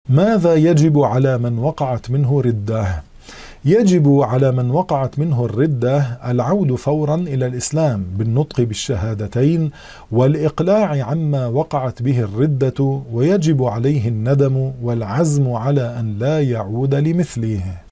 ماذا يجب على من وقعت منه ردة؟ يجب على من وقعت منه الردة العود فورا إلى الإسلام بالنطق بالشهادتين والإقلاع عما وقعت به الردة، ويجب عليه الندم والعزم على أن لا يعود لمثله.